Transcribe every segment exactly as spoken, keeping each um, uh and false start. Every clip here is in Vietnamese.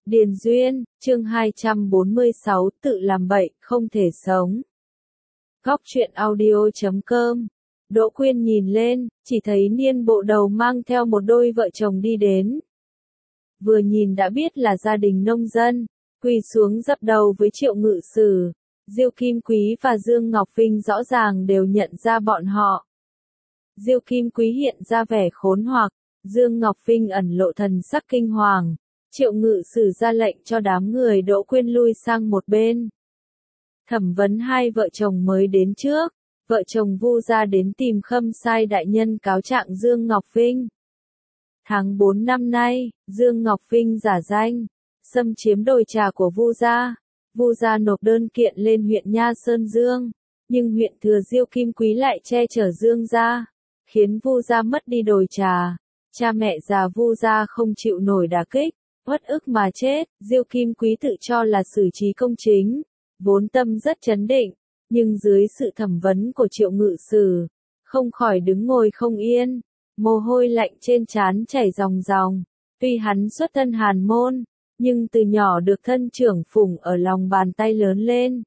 Điền Duyên, chương hai trăm bốn mươi sáu, tự làm bậy, không thể sống. Góc truyện audio chấm com. Đỗ Quyên nhìn lên, chỉ thấy niên bộ đầu mang theo một đôi vợ chồng đi đến. Vừa nhìn đã biết là gia đình nông dân, quỳ xuống dập đầu với Triệu Ngự Sử. Diêu Kim Quý và Dương Ngọc Vinh rõ ràng đều nhận ra bọn họ. Diêu Kim Quý hiện ra vẻ khốn hoặc, Dương Ngọc Vinh ẩn lộ thần sắc kinh hoàng. Triệu Ngự Sử ra lệnh cho đám người Đỗ Quyên lui sang một bên. Thẩm vấn hai vợ chồng mới đến trước, vợ chồng Vu gia đến tìm Khâm Sai đại nhân cáo trạng Dương Ngọc Vinh. Tháng bốn năm nay, Dương Ngọc Vinh giả danh, xâm chiếm đồi trà của Vu gia. Vu gia nộp đơn kiện lên huyện Nha Sơn Dương, nhưng huyện Thừa Diêu Kim Quý lại che chở Dương gia, khiến Vu gia mất đi đồi trà. Cha mẹ già Vu gia không chịu nổi đả kích, uất ức mà chết. Diêu Kim Quý tự cho là xử trí công chính, vốn tâm rất trấn định, nhưng dưới sự thẩm vấn của Triệu Ngự Sử, không khỏi đứng ngồi không yên, mồ hôi lạnh trên trán chảy ròng ròng. Tuy hắn xuất thân hàn môn, nhưng từ nhỏ được thân trưởng phụng ở lòng bàn tay lớn lên.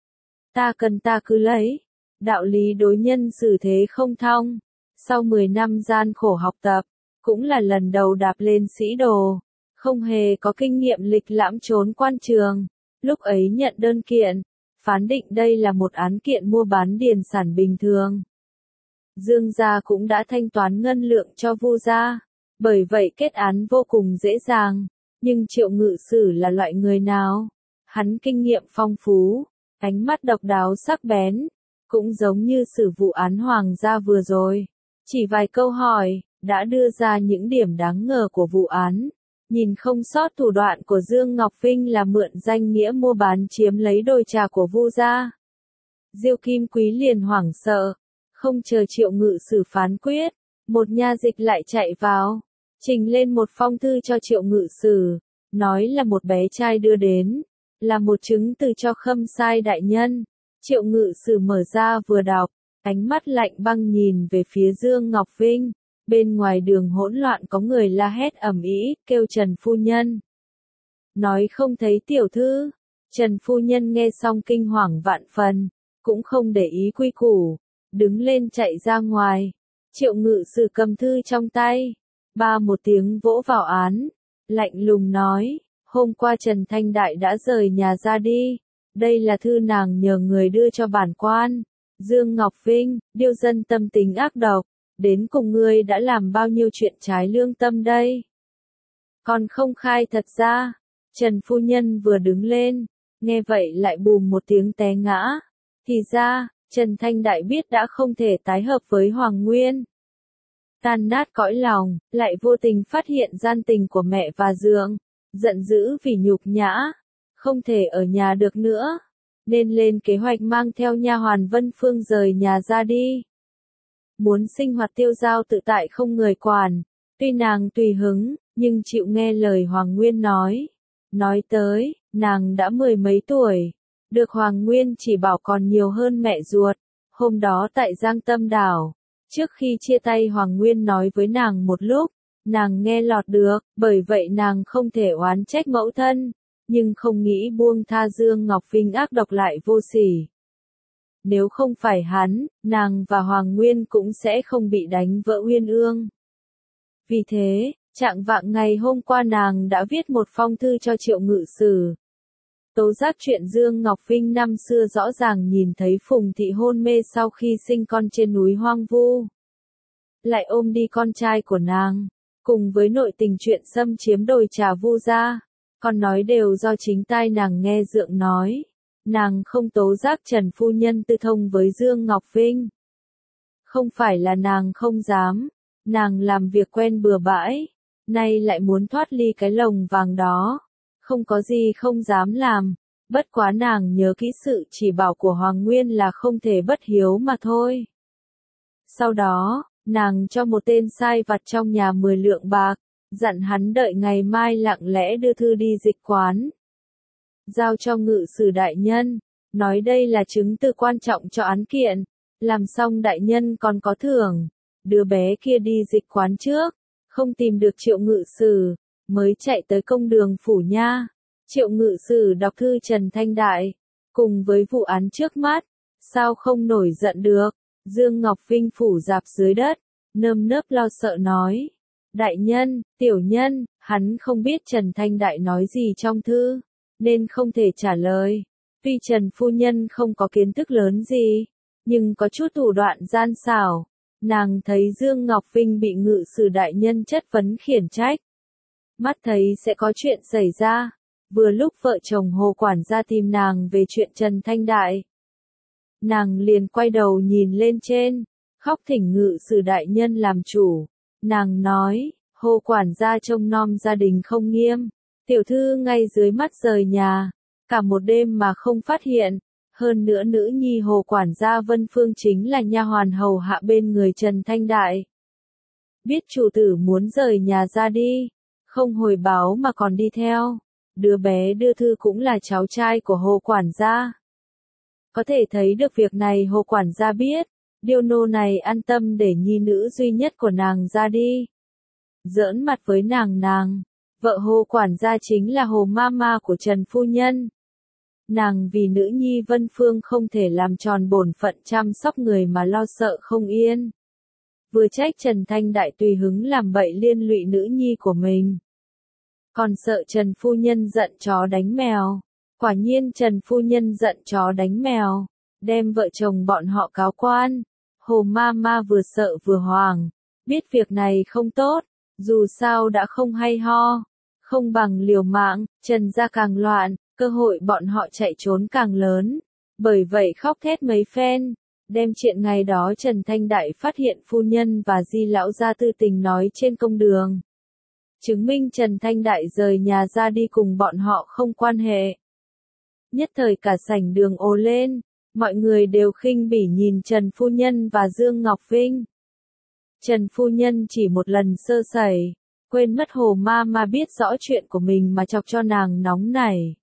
Ta cần ta cứ lấy, đạo lý đối nhân xử thế không thong. Sau mười năm gian khổ học tập, cũng là lần đầu đạp lên sĩ đồ, không hề có kinh nghiệm lịch lãm trốn quan trường. Lúc ấy nhận đơn kiện, phán định đây là một án kiện mua bán điền sản bình thường. Dương gia cũng đã thanh toán ngân lượng cho Vu gia, bởi vậy kết án vô cùng dễ dàng. Nhưng Triệu Ngự Sử là loại người nào? Hắn kinh nghiệm phong phú, ánh mắt độc đáo sắc bén, cũng giống như xử vụ án hoàng gia vừa rồi. Chỉ vài câu hỏi, đã đưa ra những điểm đáng ngờ của vụ án. Nhìn không sót thủ đoạn của Dương Ngọc Vinh là mượn danh nghĩa mua bán chiếm lấy đồi trà của Vu gia. Diêu Kim Quý liền hoảng sợ, không chờ Triệu Ngự Sử phán quyết, một nha dịch lại chạy vào, trình lên một phong thư cho Triệu Ngự Sử, nói là một bé trai đưa đến, là một chứng từ cho Khâm Sai đại nhân. Triệu Ngự Sử mở ra vừa đọc, ánh mắt lạnh băng nhìn về phía Dương Ngọc Vinh. Bên ngoài đường hỗn loạn có người la hét ầm ĩ, kêu Trần phu nhân. Nói không thấy tiểu thư. Trần phu nhân nghe xong kinh hoàng vạn phần, cũng không để ý quy củ, đứng lên chạy ra ngoài. Triệu Ngự Sử cầm thư trong tay, ba một tiếng vỗ vào án, lạnh lùng nói, hôm qua Trần Thanh Đại đã rời nhà ra đi, đây là thư nàng nhờ người đưa cho bản quan. Dương Ngọc Vinh, điêu dân tâm tính ác độc, đến cùng ngươi đã làm bao nhiêu chuyện trái lương tâm đây? Còn không khai thật ra. Trần phu nhân vừa đứng lên, nghe vậy lại bùm một tiếng té ngã. Thì ra, Trần Thanh Đại biết đã không thể tái hợp với Hoàng Nguyên. Tan nát cõi lòng, lại vô tình phát hiện gian tình của mẹ và Dượng, giận dữ vì nhục nhã, không thể ở nhà được nữa, nên lên kế hoạch mang theo nha hoàn Vân Phương rời nhà ra đi. Muốn sinh hoạt tiêu dao tự tại không người quản, tuy nàng tùy hứng, nhưng chịu nghe lời Hoàng Nguyên nói. Nói tới, nàng đã mười mấy tuổi, được Hoàng Nguyên chỉ bảo còn nhiều hơn mẹ ruột. Hôm đó tại Giang Tâm Đảo, trước khi chia tay Hoàng Nguyên nói với nàng một lúc, nàng nghe lọt được, bởi vậy nàng không thể oán trách mẫu thân, nhưng không nghĩ buông tha Dương Ngọc Vinh ác độc lại vô sỉ. Nếu không phải hắn, nàng và Hoàng Nguyên cũng sẽ không bị đánh vỡ uyên ương. Vì thế, trạng vạng ngày hôm qua nàng đã viết một phong thư cho Triệu Ngự Sử. Tố giác chuyện Dương Ngọc Vinh năm xưa rõ ràng nhìn thấy Phùng Thị hôn mê sau khi sinh con trên núi hoang vu. Lại ôm đi con trai của nàng, cùng với nội tình chuyện xâm chiếm đồi trà Vu gia, còn nói đều do chính tai nàng nghe Dượng nói. Nàng không tố giác Trần phu nhân tư thông với Dương Ngọc Vinh. Không phải là nàng không dám, nàng làm việc quen bừa bãi, nay lại muốn thoát ly cái lồng vàng đó, không có gì không dám làm, bất quá nàng nhớ kỹ sự chỉ bảo của Hoàng Nguyên là không thể bất hiếu mà thôi. Sau đó, nàng cho một tên sai vặt trong nhà mười lượng bạc, dặn hắn đợi ngày mai lặng lẽ đưa thư đi dịch quán. Giao cho Ngự Sử đại nhân, nói đây là chứng từ quan trọng cho án kiện, làm xong đại nhân còn có thưởng. Đứa bé kia đi dịch quán trước, không tìm được Triệu Ngự Sử, mới chạy tới công đường phủ nha. Triệu ngự sử đọc thư Trần Thanh Đại, cùng với vụ án trước mắt, sao không nổi giận được. Dương Ngọc Vinh phủ dạp dưới đất, nơm nớp lo sợ nói. Đại nhân, tiểu nhân, hắn không biết Trần Thanh Đại nói gì trong thư, nên không thể trả lời. Tuy Trần phu nhân không có kiến thức lớn gì, nhưng có chút thủ đoạn gian xảo. Nàng thấy Dương Ngọc Vinh bị ngự sử đại nhân chất vấn khiển trách. Mắt thấy sẽ có chuyện xảy ra, vừa lúc vợ chồng Hồ quản gia tìm nàng về chuyện Trần Thanh Đại. Nàng liền quay đầu nhìn lên trên, khóc thỉnh ngự sử đại nhân làm chủ. Nàng nói, Hồ quản gia trông nom gia đình không nghiêm, tiểu thư ngay dưới mắt rời nhà, cả một đêm mà không phát hiện. Hơn nữa nữ nhi Hồ quản gia Vân Phương chính là nha hoàn hầu hạ bên người Trần Thanh Đại. Biết chủ tử muốn rời nhà ra đi, không hồi báo mà còn đi theo. Đứa bé đưa thư cũng là cháu trai của Hồ quản gia. Có thể thấy được việc này Hồ quản gia biết, điêu nô này an tâm để nhi nữ duy nhất của nàng ra đi. Giỡn mặt với nàng nàng, vợ Hồ quản gia chính là Hồ Mama của Trần phu nhân. Nàng vì nữ nhi Vân Phương không thể làm tròn bổn phận chăm sóc người mà lo sợ không yên. Vừa trách Trần Thanh Đại tùy hứng làm bậy liên lụy nữ nhi của mình. Còn sợ Trần phu nhân giận chó đánh mèo. Quả nhiên Trần phu nhân giận chó đánh mèo, đem vợ chồng bọn họ cáo quan. Hồ Mama vừa sợ vừa hoảng, biết việc này không tốt, dù sao đã không hay ho, không bằng liều mạng. Trần gia càng loạn, cơ hội bọn họ chạy trốn càng lớn, bởi vậy khóc thét mấy phen, đem chuyện ngày đó Trần Thanh Đại phát hiện phu nhân và Di lão gia tư tình nói trên công đường. Chứng minh Trần Thanh Đại rời nhà ra đi cùng bọn họ không quan hệ. Nhất thời cả sảnh đường ồ lên, mọi người đều khinh bỉ nhìn Trần phu nhân và Dương Ngọc Vinh. Trần phu nhân chỉ một lần sơ sẩy, quên mất Hồ Mama biết rõ chuyện của mình mà chọc cho nàng nóng nảy.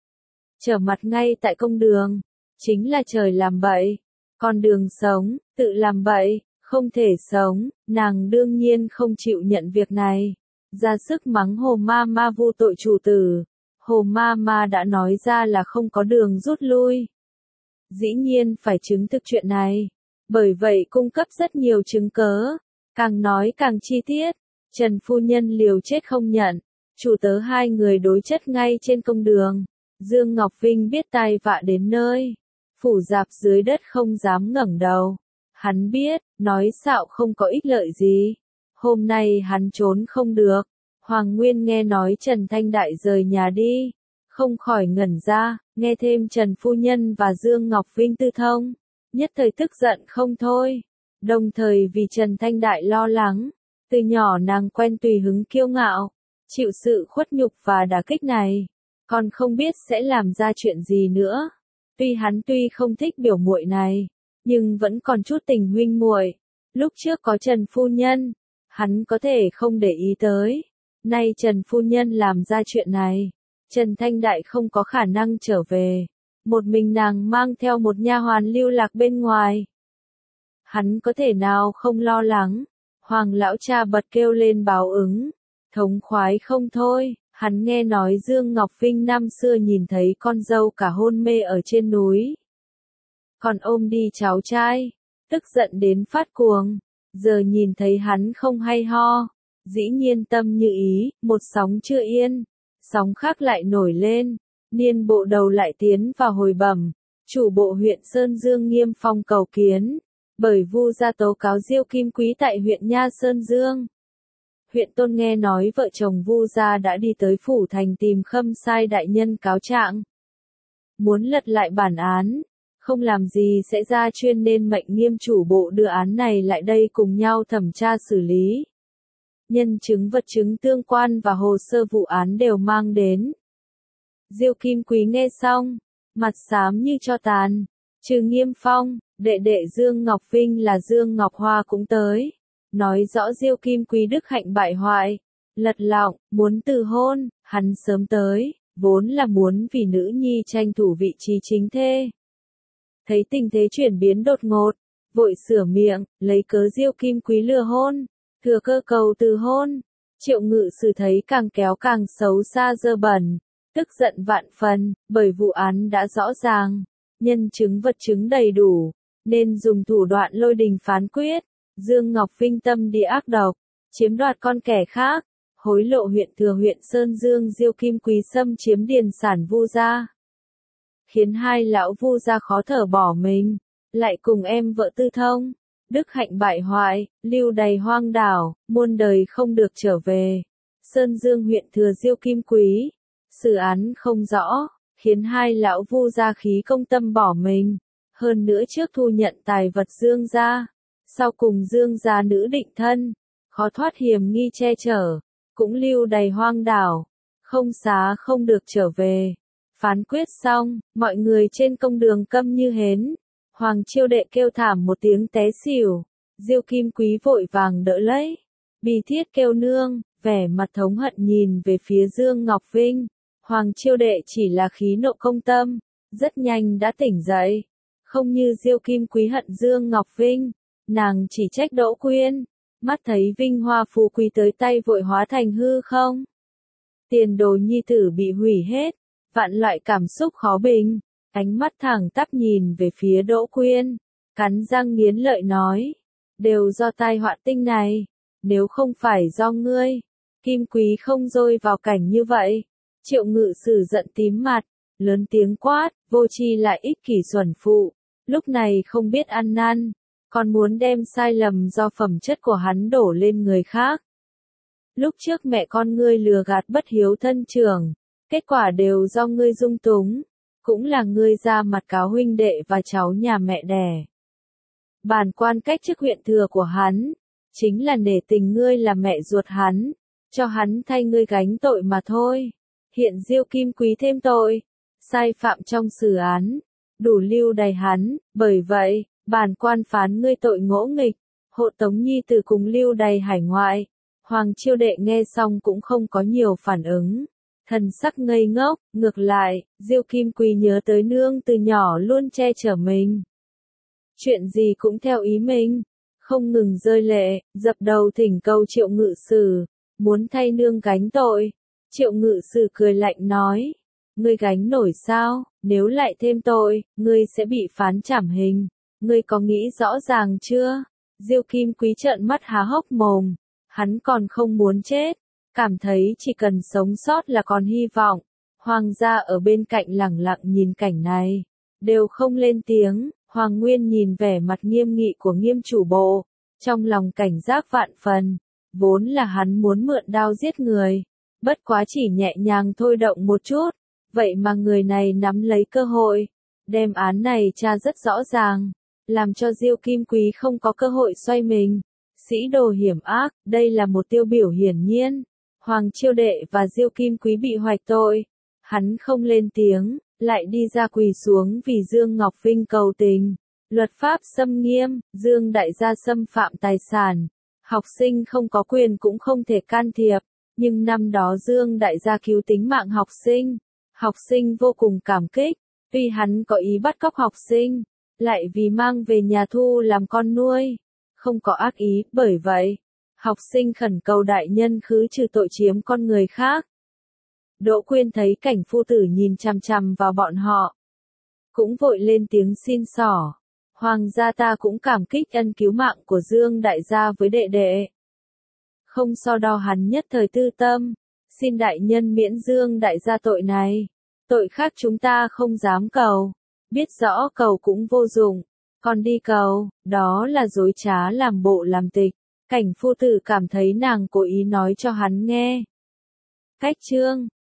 Trở mặt ngay tại công đường, chính là trời làm bậy, con đường sống, tự làm bậy, không thể sống. Nàng đương nhiên không chịu nhận việc này, ra sức mắng Hồ Mama vu tội chủ tử. Hồ Mama đã nói ra là không có đường rút lui. Dĩ nhiên phải chứng thực chuyện này, bởi vậy cung cấp rất nhiều chứng cớ, càng nói càng chi tiết. Trần phu nhân liều chết không nhận, chủ tớ hai người đối chất ngay trên công đường. Dương Ngọc Vinh biết tai vạ đến nơi, phủ dạp dưới đất không dám ngẩng đầu. Hắn biết, nói xạo không có ích lợi gì. Hôm nay hắn trốn không được. Hoàng Nguyên nghe nói Trần Thanh Đại rời nhà đi, không khỏi ngẩn ra, nghe thêm Trần phu nhân và Dương Ngọc Vinh tư thông, nhất thời tức giận không thôi. Đồng thời vì Trần Thanh Đại lo lắng, từ nhỏ nàng quen tùy hứng kiêu ngạo, chịu sự khuất nhục và đả kích này, còn không biết sẽ làm ra chuyện gì nữa. Tuy hắn tuy không thích biểu muội này, nhưng vẫn còn chút tình huynh muội. Lúc trước có Trần phu nhân, hắn có thể không để ý tới. Nay Trần phu nhân làm ra chuyện này, Trần Thanh Đại không có khả năng trở về. Một mình nàng mang theo một nha hoàn lưu lạc bên ngoài. Hắn có thể nào không lo lắng? Hoàng lão cha bật kêu lên báo ứng, thống khoái không thôi. Hắn nghe nói Dương Ngọc Vinh năm xưa nhìn thấy con dâu cả hôn mê ở trên núi, còn ôm đi cháu trai, tức giận đến phát cuồng. Giờ nhìn thấy hắn không hay ho, dĩ nhiên tâm như ý. Một sóng chưa yên, sóng khác lại nổi lên. Niên bộ đầu lại tiến vào hồi bẩm, chủ bộ huyện Sơn Dương Nghiêm Phong cầu kiến, bởi Vu gia tố cáo Diêu Kim Quý tại huyện Nha Sơn Dương. Huyện Tôn nghe nói vợ chồng Vu gia đã đi tới phủ thành tìm Khâm Sai đại nhân cáo trạng, muốn lật lại bản án, không làm gì sẽ ra chuyên nên mệnh Nghiêm chủ bộ đưa án này lại đây cùng nhau thẩm tra xử lý. Nhân chứng vật chứng tương quan và hồ sơ vụ án đều mang đến. Diêu Kim Quý nghe xong, mặt xám như tro tàn, trừ Nghiêm Phong, đệ đệ Dương Ngọc Vinh là Dương Ngọc Hoa cũng tới, nói rõ Diêu Kim Quý đức hạnh bại hoại, lật lọng, muốn từ hôn. Hắn sớm tới, vốn là muốn vì nữ nhi tranh thủ vị trí chính thê. Thấy tình thế chuyển biến đột ngột, vội sửa miệng, lấy cớ Diêu Kim Quý lừa hôn, thừa cơ cầu từ hôn. Triệu Ngự Sử thấy càng kéo càng xấu xa dơ bẩn, tức giận vạn phần, bởi vụ án đã rõ ràng, nhân chứng vật chứng đầy đủ, nên dùng thủ đoạn lôi đình phán quyết. Dương Ngọc Vinh tâm địa ác độc, chiếm đoạt con kẻ khác, hối lộ huyện thừa huyện Sơn Dương Diêu Kim Quý xâm chiếm điền sản Vu gia, khiến hai lão Vu gia khó thở bỏ mình, lại cùng em vợ tư thông, đức hạnh bại hoại, lưu đày hoang đảo, muôn đời không được trở về. Sơn Dương huyện thừa Diêu Kim Quý, xử án không rõ, khiến hai lão Vu gia khí công tâm bỏ mình, hơn nữa trước thu nhận tài vật Dương gia, sau cùng Dương gia nữ định thân, khó thoát hiểm nghi che chở, cũng lưu đày hoang đảo, không xá không được trở về. Phán quyết xong, mọi người trên công đường câm như hến. Hoàng Chiêu Đệ kêu thảm một tiếng té xỉu, Diêu Kim Quý vội vàng đỡ lấy, bi thiết kêu nương, vẻ mặt thống hận nhìn về phía Dương Ngọc Vinh. Hoàng Chiêu Đệ chỉ là khí nộ công tâm, rất nhanh đã tỉnh dậy, không như Diêu Kim Quý hận Dương Ngọc Vinh, nàng chỉ trách Đỗ Quyên, mắt thấy vinh hoa phú quý tới tay vội hóa thành hư không. Tiền đồ nhi tử bị hủy hết, vạn loại cảm xúc khó bình. Ánh mắt thẳng tắp nhìn về phía Đỗ Quyên, cắn răng nghiến lợi nói, đều do tai họa tinh này, nếu không phải do ngươi, Kim Quý không rơi vào cảnh như vậy. Triệu Ngự Sử giận tím mặt, lớn tiếng quát, vô tri lại ích kỷ xuẩn phụ, lúc này không biết ăn năn, còn muốn đem sai lầm do phẩm chất của hắn đổ lên người khác. Lúc trước mẹ con ngươi lừa gạt bất hiếu thân trưởng, kết quả đều do ngươi dung túng. Cũng là ngươi ra mặt cáo huynh đệ và cháu nhà mẹ đẻ. Bản quan cách chức huyện thừa của hắn, chính là nể tình ngươi là mẹ ruột hắn, cho hắn thay ngươi gánh tội mà thôi. Hiện Diêu Kim Quý thêm tội, sai phạm trong xử án, đủ lưu đày hắn, bởi vậy, bản quan phán ngươi tội ngỗ nghịch, hộ tống nhi tử cùng lưu đày hải ngoại. Hoàng Chiêu Đệ nghe xong cũng không có nhiều phản ứng. Thần sắc ngây ngốc, ngược lại, Diêu Kim Quý nhớ tới nương từ nhỏ luôn che chở mình. Chuyện gì cũng theo ý mình, không ngừng rơi lệ, dập đầu thỉnh cầu Triệu Ngự Sử, muốn thay nương gánh tội. Triệu Ngự Sử cười lạnh nói, ngươi gánh nổi sao, nếu lại thêm tội, ngươi sẽ bị phán trảm hình, ngươi có nghĩ rõ ràng chưa? Diêu Kim Quý trợn mắt há hốc mồm, hắn còn không muốn chết. Cảm thấy chỉ cần sống sót là còn hy vọng. Hoàng gia ở bên cạnh lẳng lặng nhìn cảnh này, đều không lên tiếng. Hoàng Nguyên nhìn vẻ mặt nghiêm nghị của Nghiêm chủ bộ, trong lòng cảnh giác vạn phần, vốn là hắn muốn mượn đao giết người, bất quá chỉ nhẹ nhàng thôi động một chút, vậy mà người này nắm lấy cơ hội, đem án này tra rất rõ ràng, làm cho Diêu Kim Quý không có cơ hội xoay mình. Sĩ đồ hiểm ác, đây là một tiêu biểu hiển nhiên. Hoàng Chiêu Đệ và Diêu Kim Quý bị hoạch tội, hắn không lên tiếng, lại đi ra quỳ xuống vì Dương Ngọc Vinh cầu tình. Luật pháp xâm nghiêm, Dương đại gia xâm phạm tài sản, học sinh không có quyền cũng không thể can thiệp, nhưng năm đó Dương đại gia cứu tính mạng học sinh, học sinh vô cùng cảm kích, tuy hắn có ý bắt cóc học sinh, lại vì mang về nhà thu làm con nuôi, không có ác ý, bởi vậy học sinh khẩn cầu đại nhân khứ trừ tội chiếm con người khác. Đỗ Quyên thấy cảnh phu tử nhìn chằm chằm vào bọn họ, cũng vội lên tiếng xin xỏ. Hoàng gia ta cũng cảm kích ân cứu mạng của Dương đại gia với đệ đệ. Không so đo hắn nhất thời tư tâm, xin đại nhân miễn Dương đại gia tội này. Tội khác chúng ta không dám cầu, biết rõ cầu cũng vô dụng, còn đi cầu, đó là dối trá làm bộ làm tịch. Cảnh phu tử cảm thấy nàng cố ý nói cho hắn nghe. Cách chương